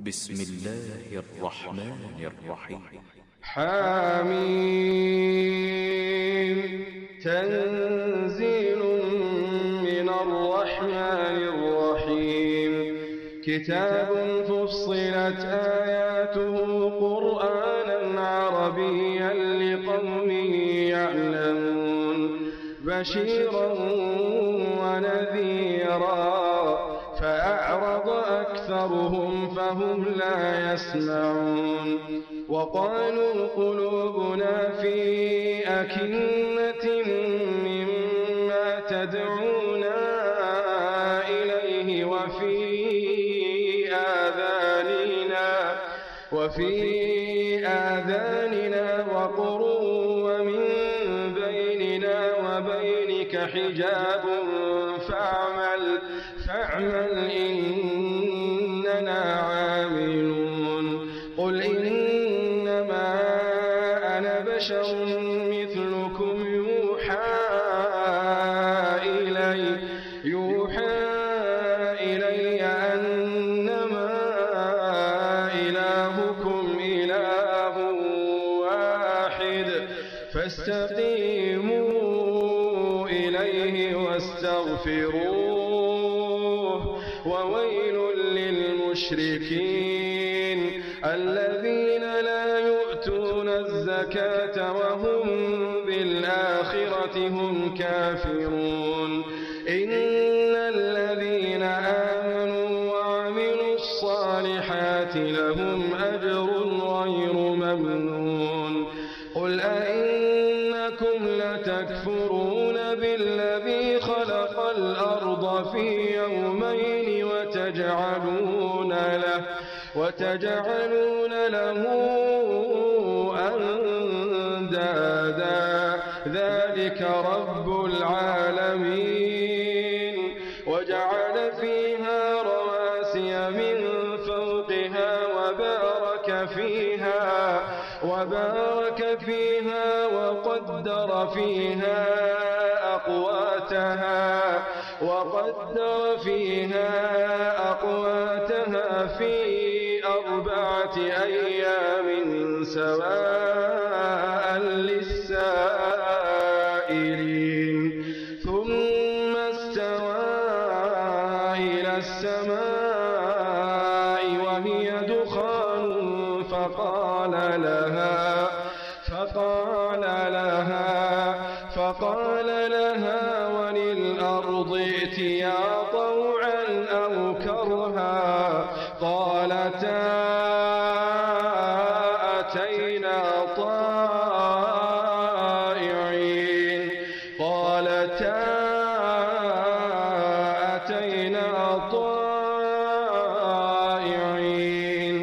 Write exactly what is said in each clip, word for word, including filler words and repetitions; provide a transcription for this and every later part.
بسم الله الرحمن الرحيم. حميم تنزيل من الرحمن الرحيم. كتاب فصلت آياته قرآنا عربيا لقوم يعلمون بشيرا ونذيرا فأعرض أكثرهم فهم لا يسمعون. وقالوا قلوبنا في أكنة مما تدعونا إليه وفي آذاننا وفي آذاننا وقر ومن بيننا وبينك حجاب فاعمل فاعمل إننا عاملون. قل إنما أنا بشر مثلكم يوحى إلي يوحى إلي أنما إلهكم إله واحد فاستقيموا إليه واستغفروه. وويل للمشركين الذين لا يؤتون الزكاة وهم بالآخرة هم كافرون. إن الذين آمنوا وعملوا الصالحات لهم أجر غير ممنون. قل أئنكم لتكفرون بالذي خلق الأرض في يومين وتجعلون له وتجعلون له أندادا ذلك رب العالمين. وجعل فيها رواسي من فوقها وبارك فيها وبارك فيها وقدر فيها أقواتها وقدر فيها أقواتها في أربعة أيام سواء للسائلين. ثم استوى إلى السماء وهي دخان فقال لها فقال لها فقال لها وللأرض ائتيا طوعا أو كرها قالتا أتينا طائعين قالتا أتينا طائعين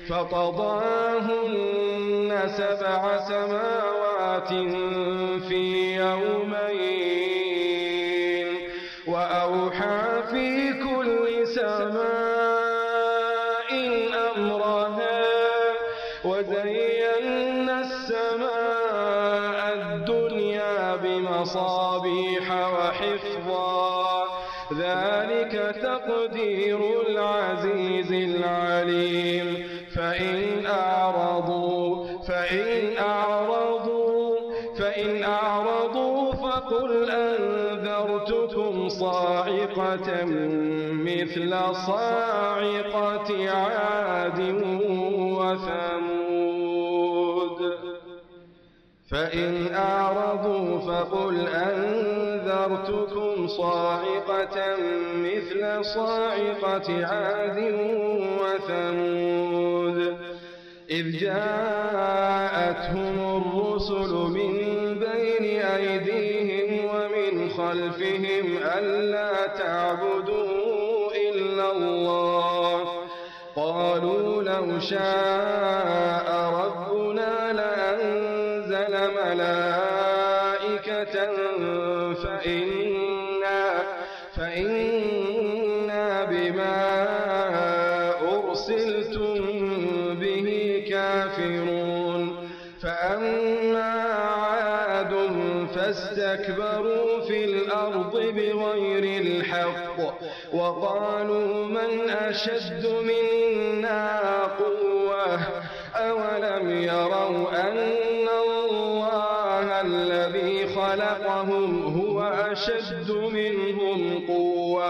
فقضاهن سبع سماوات في يومين وأوحى في كل سماء أمرها وزينا السماء الدنيا بمصابيح وحفظا ذلك تقدير العزيز العليم. فإن أعرضوا فإن أعرضوا فإن أعرضوا فقل أنذرتكم صاعقة مثل صاعقة عاد وثمود. فإن أعرضوا فقل أنذرتكم صاعقة مثل صاعقة عاد وثمود إذ جاءتهم الرسل من بين أيديهم ومن خلفهم ألا تعبدوا إلا الله قالوا لو شاء ربنا لأنزل ملائكة فإنا, فإنا بما أرسلتم به كافرون. فأما عاد فاستكبروا في الأرض بغير الحق وقالوا من أشد منا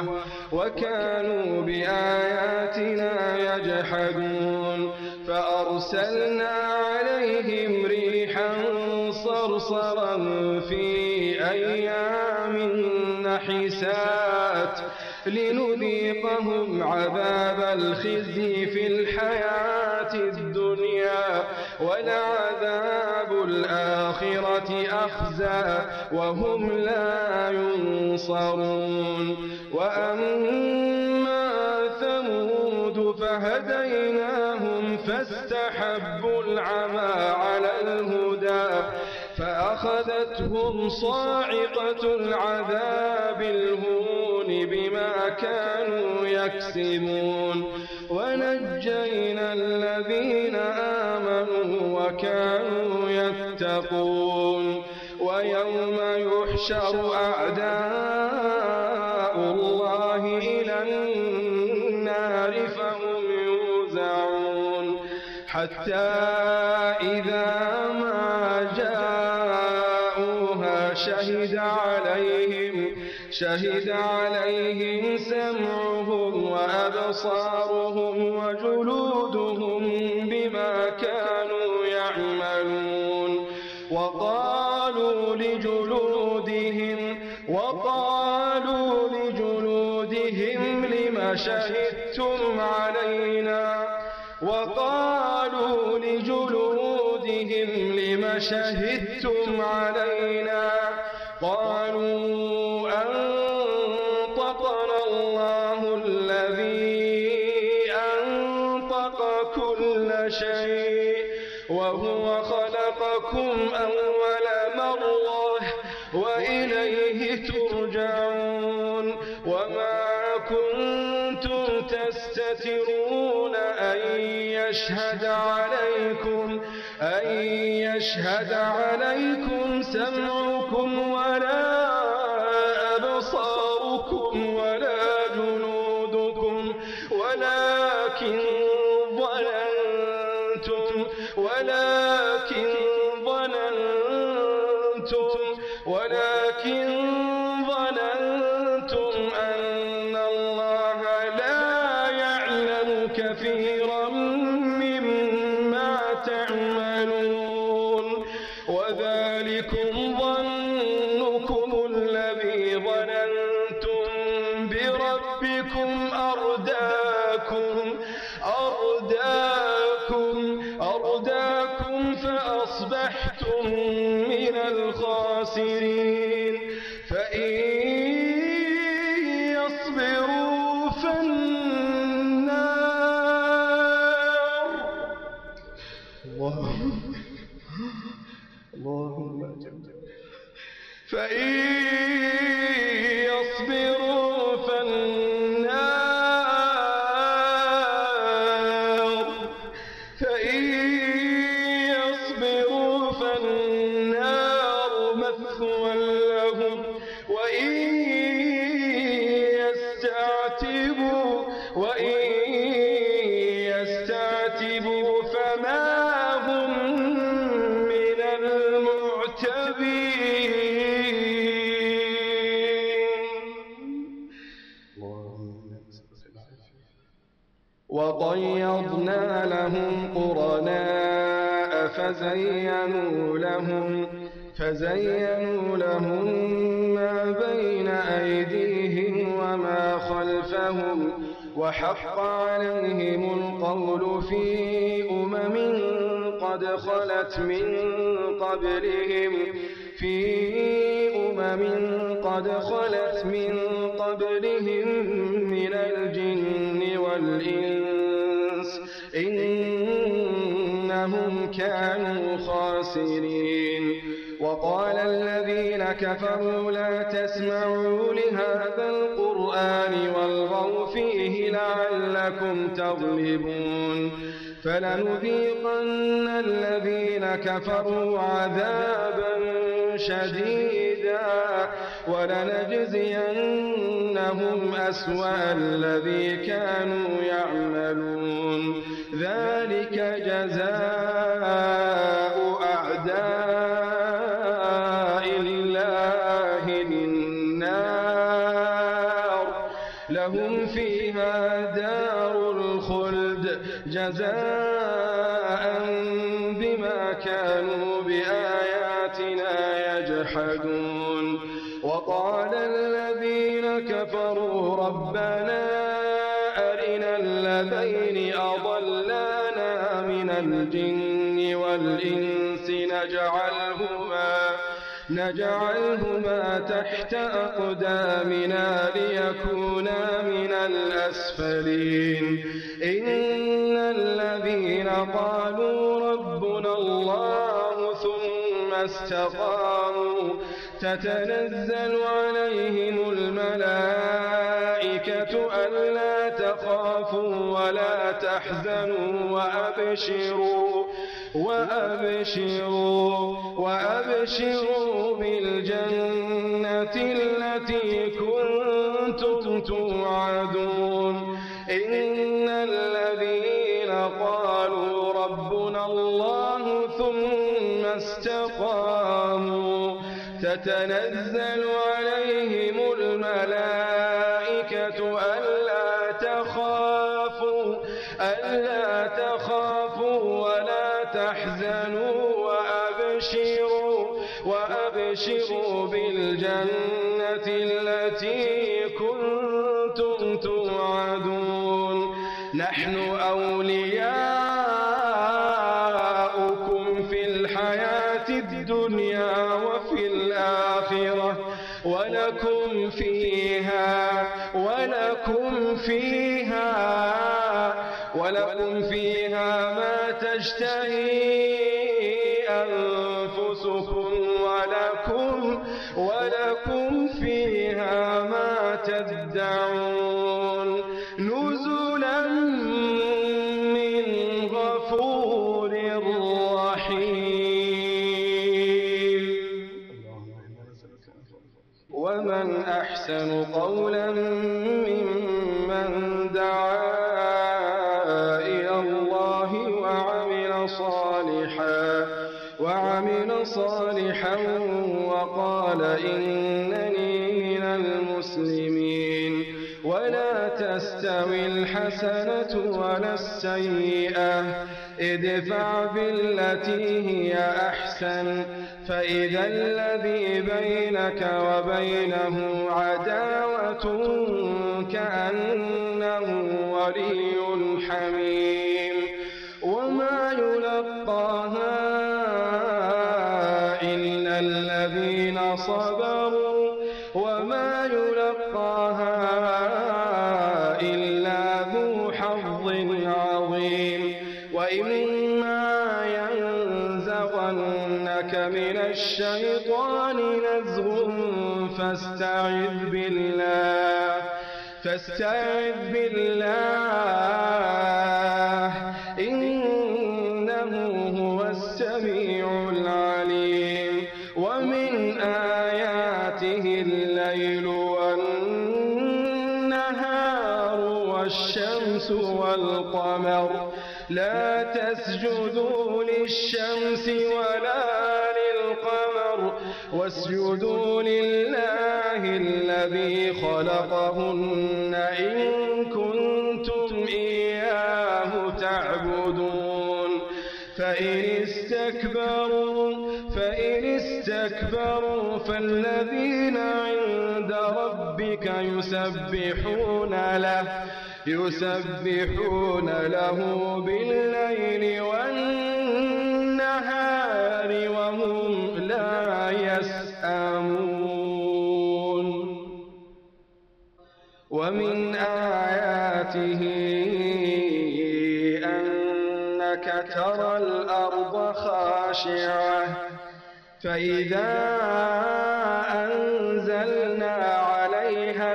وكانوا بآياتنا يجحدون فأرسلنا عليهم ريحا صرصرا في أيام نحسات لنذيقهم عذاب الخزي في الحياة الدنيا ولعذاب الآخرة أخزى وهم لا ينصرون. وأما ثمود فهديناهم فاستحبوا العمى على الهدى فأخذتهم صاعقة العذاب الهون بما كانوا يكسبون ونجينا الذين آمنوا وكانوا يتقون. ويوم يحشر أعداء الله إلى النار فهم يوزعون حتى إذا ما جاءوها شهد عليهم شهد عليهم سمعهم وأبصارهم وجلودهم بما كانوا يعملون. وقالوا لجلودهم وقالوا لجلودهم لم شهدتم علينا وقالوا لجلودهم لم شهدتم علينا قالوا أنطقنا الله الذي أنطق كل شيء وهو خلقكم أول مرة وإليه ترجعون. وما كنتم تستترون أن يشهد عليكم أن يشهد عليكم سمعكم ولا أبصاركم ولا جلودكم ولكن ظننتم ولكن ظننتم ولكن ظننتم أن الله لا يعلم كثيرا مما تعملون. وذلكم ظنكم الذي ظننتم بربكم أرداكم أرداكم أرداكم فأصبحتم من الخاسرين. فإن يصبروا فالنار اللهم اللهم فإن يصبروا فالنار فإن يصبروا فالنار مثوى لهم وإن يستعتبوا وإن يستعتبوا فما هم من المعتبين. وقيضنا لهم قرناء فزينوا لهم فزينوا لهم ما بين أيديهم وما خلفهم وحق عليهم القول في أمم قد خلت من قبلهم في أمم قد خلت من قبلهم من الجن والإنس إنهم كانوا خاسرين. وقال الذين كفروا لا تسمعوا لهذا القرآن والغوا فيه لعلكم تغلبون. فلنذيقن الذين كفروا عذابا شديدا ولنجزينهم أسوأ الذي كانوا يعملون. ذلك جزاء أعداء الله النار الخلد جزاء بما كانوا بآياتنا يجحدون. وقال الذين كفروا ربنا أرنا الذين أضلانا من الجن والإنس نجعلهما نجعلهما تحت أقدامنا ليكونا من الأسفلين. إن الذين قالوا ربنا الله ثم استقاموا تتنزل عليهم الملائكة ألا تخافوا ولا تحزنوا وأبشروا وأبشروا وأبشروا بالجنة التي كنتم توعدون. إن الذين قالوا ربنا الله ثم استقاموا تتنزل عليهم الملائكة ألا تخافوا ألا تخافوا ولا تحزنوا وأبشروا وأبشروا بالجنة التي كنتم توعدون. نحن أولياؤكم في الحياة الدنيا وفي الآخرة ولكم فيها ولكم فيها ولكم فيها ما تشتهي أنفسكم ولكم ولكم فيها ما تدعون. نزلا من غفور رحيم. ومن أحسن قولا ممن دعا إلى الله وعمل صالحا وعمل صالحا وقال إنني من المسلمين. ولا تستوي الحسنة ولا السيئة ادفع بالتي هي أحسن فإذا الذي بينك وبينه عداوة كأنه ولي حميم. وما يلقاها إلا الذين صبروا وما يلقاها إلا ذو حظ عظيم. وإما ينزغنك من الشيطان نزغ فاستعذ بالله فاستعذ بالله إنه هو السميع العليم. ومن آياته الليل والنهار والشمس والقمر لا تسجدوا للشمس ولا للقمر واسجدوا لله الذي خلقهن إن كنتم إياه تعبدون. فإن استكبروا فإن استكبروا فالذين عند ربك يسبحون له يسبحون له بالليل والنهار وهم لا يسأمون. ومن آياته أنك ترى الأرض خاشعة فإذا أنزلنا عليها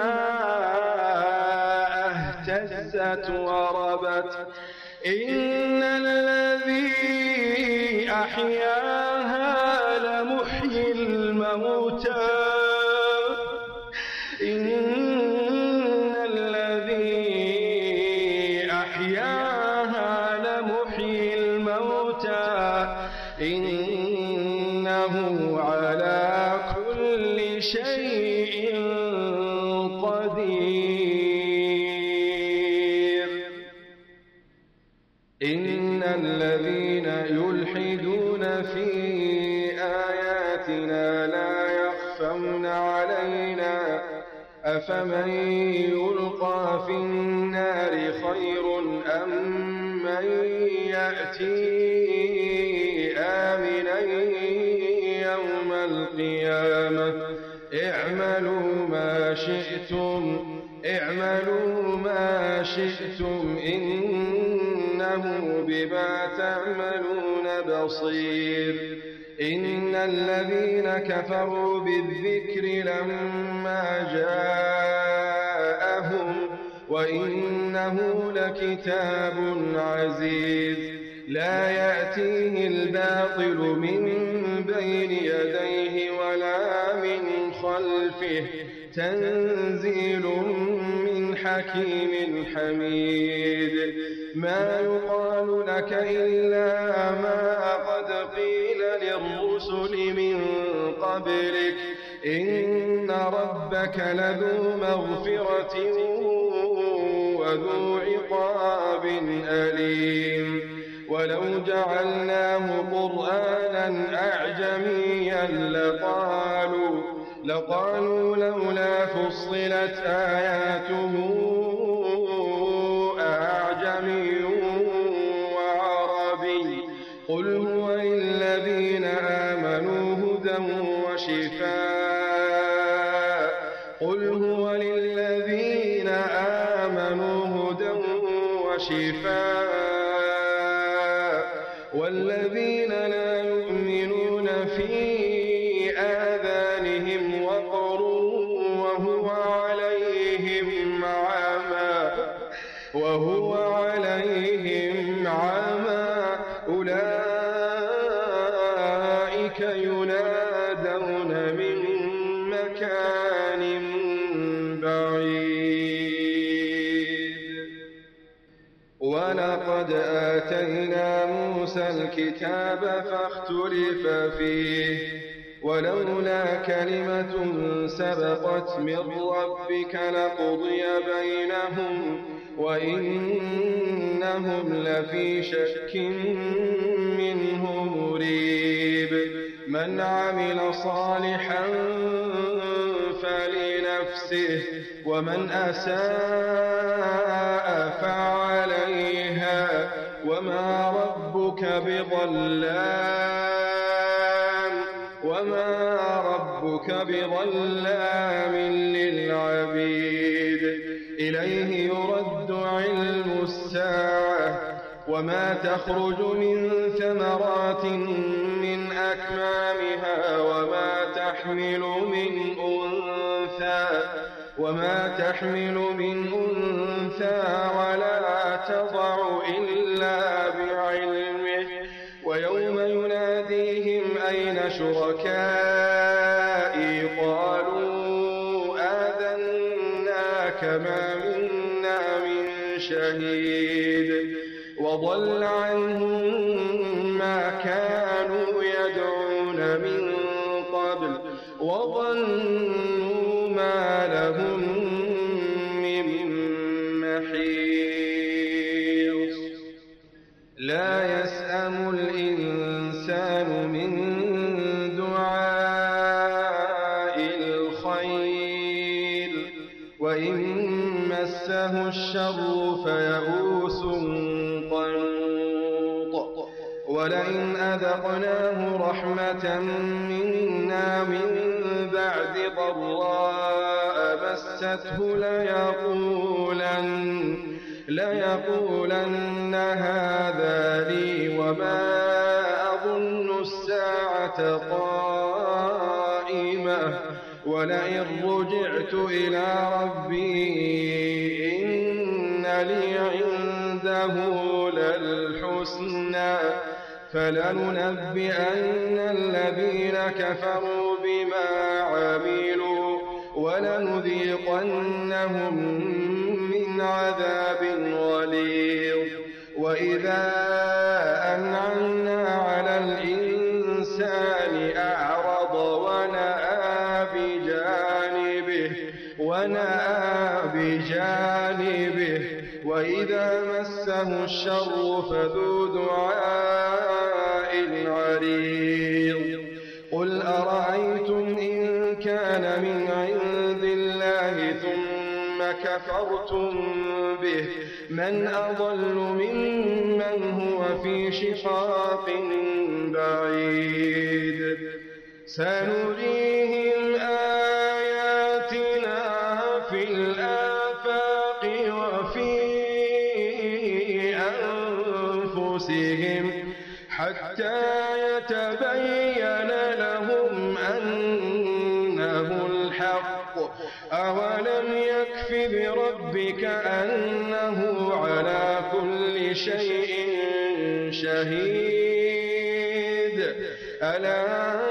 الماء اهتزت وربت. إن الذي أحياها لمحيي الموتى إن الذي أحياها لمحيي الموتى إنه على كل شيء قدير. إن الذين يلحدون في آياتنا لا يخفون علينا أفمن يلقى في النار خير أم من يأتي آمنا يوم القيامة اعملوا ما شئتم اعملوا ما شئتم إنه بما تعملون بصير إن الذين كفروا بالذكر لما جاءهم وإنه لكتاب عزيز لا يأتيه الباطل من بين يديه ولا من خلفه تنزيل من حكيم حميد ما يقال لك إلا ما قد قيل للرسل من قبلك إن ربك لذو مغفرة وذو عقاب أليم ولو جعلناه قرآنا أعجميا لقالوا لقالوا لولا فصلت آياته أعجمي وعربي قل هو للذين آمنوا هدى وشفاء قل هو للذين آمنوا هدى وشفاء والذين لا يؤمنون في آذانهم وقر وهو عليهم عمى وهو عليهم عمى أولئك ينادون من مكان بعيد ولقد آتينا موسى الكتاب فاختلف فيه ولولا كلمة سبقت من ربك لقضي بينهم وإنهم لفي شك منه مريب من عمل صالحا فلنفسه ومن أساء فعليها وما ربك بظلام وما ربك بظلام للعبيد إليه يرد علم الساعة وما تخرج من ثمرات من أكمامها وما تحمل من أنثى وما تحمل من أنثى ولا تضع إلا بعلمه ويوم يناديهم أين شركائي قالوا آذناك ما منا من شهيد وضل عنهم ما كانوا يدعون من قبل وظنوا ما لهم من محيص لا يسأم الإنسان من دعاء الخير وإن مسه الشر فيئوس قنوط ولئن أذقناه رحمة منا من بعد ضراء مسته ليقولن ليقولن هذا لي وما أظن الساعة قائمة ولئن رجعت إلى ربي إن لي عنده للحسنى فلننبئن الذين كفروا بما عملوا ولنذيقنهم من عذاب غليظ وإذا أنعمنا على الإنسان أعرض ونأى بجانبه ونأى بجانبه وإذا مسه مسه الشر فذو دعاء عريض قل أرأيتم إن كان من عند الله ثم كفرتم به من أضل ممن هو في شقاق بعيد سنريهم آياتنا في الآفاق وفي أنفسهم حتى يتبين لهم أنه الحق أولم يكف بربك أنه على كل شيء شهيد ألا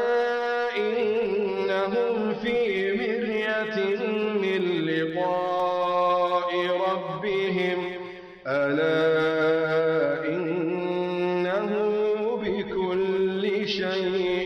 إنهم في مرية من لقاء ربهم ألا إنه بكل شيء